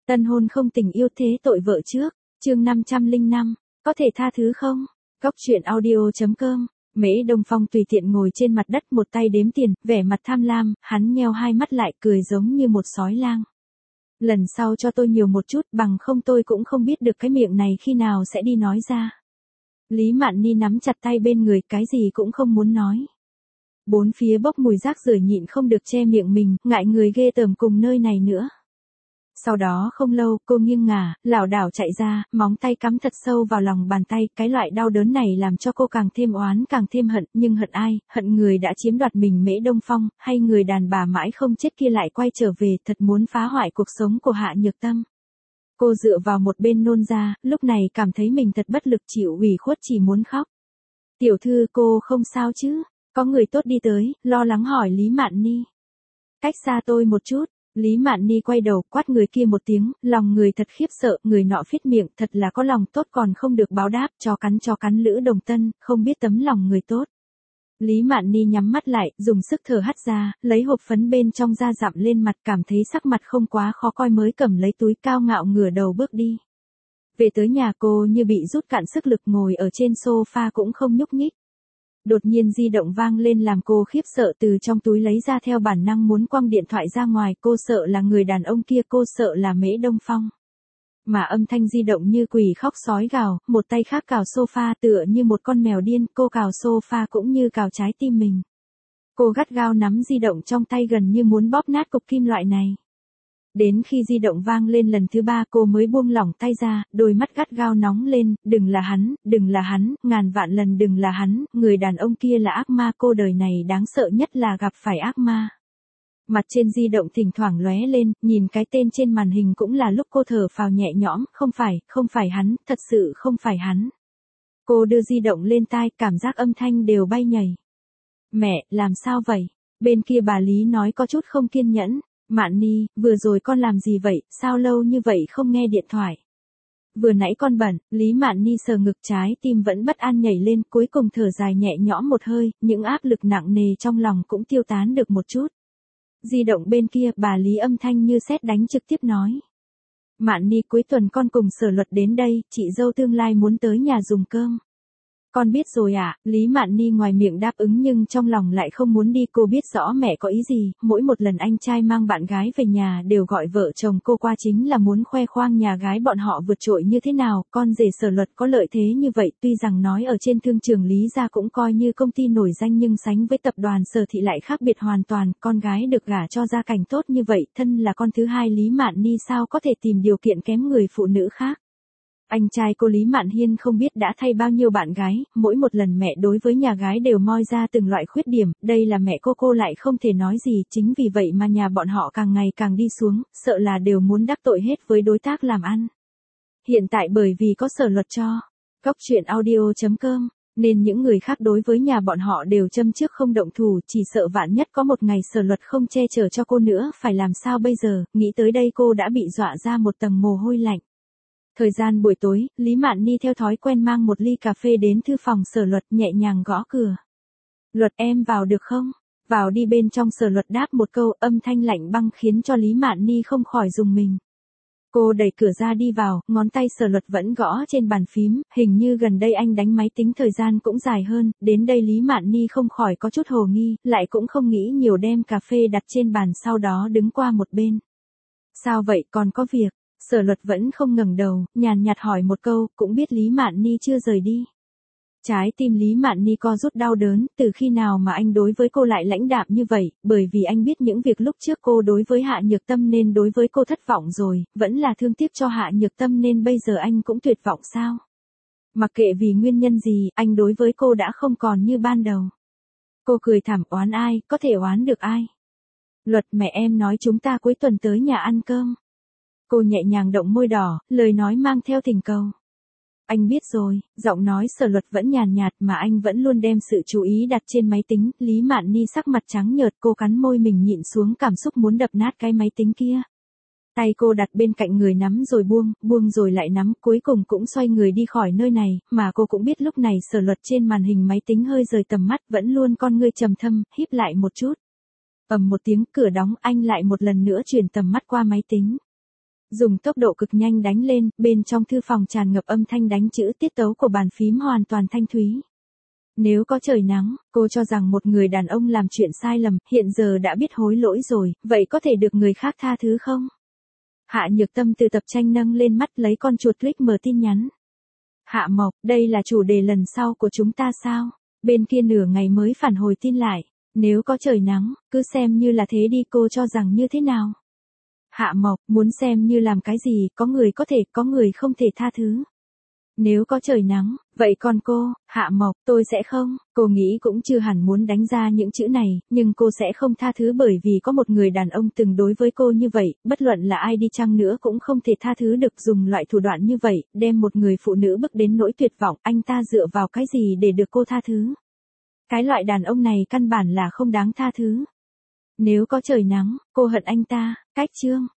Tân hôn không tình yêu thế tội vợ trước, chương 505, có thể tha thứ không? Góc truyện audio.com. Mễ Đông Phong tùy tiện ngồi trên mặt đất, một tay đếm tiền, vẻ mặt tham lam, hắn nheo hai mắt lại cười giống như một sói lang. Lần sau cho tôi nhiều một chút, bằng không tôi cũng không biết được cái miệng này khi nào sẽ đi nói ra. Lý Mạn Ni nắm chặt tay bên người, cái gì cũng không muốn nói. Bốn phía bốc mùi rác rưởi, nhịn không được che miệng mình, ngại người ghê tởm cùng nơi này nữa. Sau đó không lâu, cô nghiêng ngả, lảo đảo chạy ra, móng tay cắm thật sâu vào lòng bàn tay, cái loại đau đớn này làm cho cô càng thêm oán càng thêm hận, nhưng hận ai, hận người đã chiếm đoạt mình Mễ Đông Phong, hay người đàn bà mãi không chết kia lại quay trở về, thật muốn phá hoại cuộc sống của Hạ Nhược Tâm. Cô dựa vào một bên nôn ra, lúc này cảm thấy mình thật bất lực, chịu ủy khuất, chỉ muốn khóc. Tiểu thư, cô không sao chứ? Có người tốt đi tới, lo lắng hỏi Lý Mạn Ni. Cách xa tôi một chút. Lý Mạn Ni quay đầu, quát người kia một tiếng, lòng người thật khiếp sợ, người nọ phít miệng, thật là có lòng tốt còn không được báo đáp, cho cắn Lữ Đồng Tân, không biết tấm lòng người tốt. Lý Mạn Ni nhắm mắt lại, dùng sức thở hắt ra, lấy hộp phấn bên trong ra dặm lên mặt, cảm thấy sắc mặt không quá khó coi mới cầm lấy túi, cao ngạo ngửa đầu bước đi. Về tới nhà, cô như bị rút cạn sức lực, ngồi ở trên sofa cũng không nhúc nhích. Đột nhiên di động vang lên làm cô khiếp sợ, từ trong túi lấy ra, theo bản năng muốn quăng điện thoại ra ngoài, cô sợ là người đàn ông kia, cô sợ là Mễ Đông Phong. Mà âm thanh di động như quỷ khóc sói gào, một tay khác cào sofa tựa như một con mèo điên, cô cào sofa cũng như cào trái tim mình. Cô gắt gao nắm di động trong tay, gần như muốn bóp nát cục kim loại này. Đến khi di động vang lên lần thứ ba, cô mới buông lỏng tay ra, đôi mắt gắt gao nóng lên, đừng là hắn, ngàn vạn lần đừng là hắn, người đàn ông kia là ác ma, cô đời này đáng sợ nhất là gặp phải ác ma. Mặt trên di động thỉnh thoảng lóe lên, nhìn cái tên trên màn hình cũng là lúc cô thở phào nhẹ nhõm, không phải hắn, thật sự không phải hắn. Cô đưa di động lên tai, cảm giác âm thanh đều bay nhảy. Mẹ, làm sao vậy? Bên kia bà Lý nói có chút không kiên nhẫn. Mạn Ni, vừa rồi con làm gì vậy, sao lâu như vậy không nghe điện thoại? Vừa nãy con bận. Lý Mạn Ni sờ ngực, trái tim vẫn bất an nhảy lên, cuối cùng thở dài nhẹ nhõm một hơi, những áp lực nặng nề trong lòng cũng tiêu tán được một chút. Di động bên kia, bà Lý âm thanh như sét đánh trực tiếp nói. Mạn Ni, cuối tuần con cùng Sở Luật đến đây, chị dâu tương lai muốn tới nhà dùng cơm. Con biết rồi ạ. Lý Mạn Ni ngoài miệng đáp ứng nhưng trong lòng lại không muốn đi, cô biết rõ mẹ có ý gì, mỗi một lần anh trai mang bạn gái về nhà đều gọi vợ chồng cô qua chính là muốn khoe khoang nhà gái bọn họ vượt trội như thế nào, con rể Sở Luật có lợi thế như vậy, tuy rằng nói ở trên thương trường Lý gia cũng coi như công ty nổi danh nhưng sánh với tập đoàn Sở Thị lại khác biệt hoàn toàn, con gái được gả cho gia cảnh tốt như vậy, thân là con thứ hai Lý Mạn Ni sao có thể tìm điều kiện kém người phụ nữ khác. Anh trai cô Lý Mạn Hiên không biết đã thay bao nhiêu bạn gái, mỗi một lần mẹ đối với nhà gái đều moi ra từng loại khuyết điểm, đây là mẹ cô lại không thể nói gì, chính vì vậy mà nhà bọn họ càng ngày càng đi xuống, sợ là đều muốn đắc tội hết với đối tác làm ăn. Hiện tại bởi vì có Sở Luật cho, góc truyện audio.com, nên những người khác đối với nhà bọn họ đều châm chước không động thủ, chỉ sợ vạn nhất có một ngày Sở Luật không che chở cho cô nữa, phải làm sao bây giờ, nghĩ tới đây cô đã bị dọa ra một tầng mồ hôi lạnh. Thời gian buổi tối, Lý Mạn Ni theo thói quen mang một ly cà phê đến thư phòng Sở Luật, nhẹ nhàng gõ cửa. Luật, em vào được không? Vào đi. Bên trong Sở Luật đáp một câu, âm thanh lạnh băng khiến cho Lý Mạn Ni không khỏi rùng mình. Cô đẩy cửa ra đi vào, ngón tay Sở Luật vẫn gõ trên bàn phím, hình như gần đây anh đánh máy tính thời gian cũng dài hơn, đến đây Lý Mạn Ni không khỏi có chút hồ nghi, lại cũng không nghĩ nhiều, đem cà phê đặt trên bàn, sau đó đứng qua một bên. Sao vậy, còn có việc? Sở Luật vẫn không ngẩng đầu, nhàn nhạt hỏi một câu, cũng biết Lý Mạn Ni chưa rời đi. Trái tim Lý Mạn Ni co rút đau đớn, từ khi nào mà anh đối với cô lại lãnh đạm như vậy, bởi vì anh biết những việc lúc trước cô đối với Hạ Nhược Tâm nên đối với cô thất vọng rồi, vẫn là thương tiếc cho Hạ Nhược Tâm nên bây giờ anh cũng tuyệt vọng sao? Mặc kệ vì nguyên nhân gì, anh đối với cô đã không còn như ban đầu. Cô cười thảm, oán ai, có thể oán được ai? Luật, mẹ em nói chúng ta cuối tuần tới nhà ăn cơm. Cô nhẹ nhàng động môi đỏ, lời nói mang theo thỉnh cầu. Anh biết rồi, giọng nói Sở Luật vẫn nhàn nhạt mà anh vẫn luôn đem sự chú ý đặt trên máy tính. Lý Mạn Ni sắc mặt trắng nhợt, cô cắn môi mình nhịn xuống cảm xúc muốn đập nát cái máy tính kia. Tay cô đặt bên cạnh người, nắm rồi buông rồi lại nắm, cuối cùng cũng xoay người đi khỏi nơi này, mà cô cũng biết lúc này Sở Luật trên màn hình máy tính hơi rời tầm mắt, vẫn luôn con ngươi trầm thâm, híp lại một chút. Ầm một tiếng, cửa đóng, anh lại một lần nữa chuyển tầm mắt qua máy tính. dùng tốc độ cực nhanh đánh lên, bên trong thư phòng tràn ngập âm thanh đánh chữ, tiết tấu của bàn phím hoàn toàn thanh thúy. Nếu có trời nắng, cô cho rằng một người đàn ông làm chuyện sai lầm, hiện giờ đã biết hối lỗi rồi, vậy có thể được người khác tha thứ không? Hạ Nhược Tâm từ tập tranh nâng lên mắt lấy con chuột click mở tin nhắn. Hạ Mộc, đây là chủ đề lần sau của chúng ta sao? Bên kia nửa ngày mới phản hồi tin lại. Nếu có trời nắng, cứ xem như là thế đi, cô cho rằng như thế nào? Hạ Mộc, muốn xem như làm cái gì, có người có thể, có người không thể tha thứ. Nếu có trời nắng, vậy còn cô, Hạ Mộc, tôi sẽ không, cô nghĩ cũng chưa hẳn muốn đánh ra những chữ này, nhưng cô sẽ không tha thứ bởi vì có một người đàn ông từng đối với cô như vậy, bất luận là ai đi chăng nữa cũng không thể tha thứ được, dùng loại thủ đoạn như vậy, đem một người phụ nữ bước đến nỗi tuyệt vọng, anh ta dựa vào cái gì để được cô tha thứ? Cái loại đàn ông này căn bản là không đáng tha thứ. Nếu có trời nắng, cô hận anh ta, cách chương.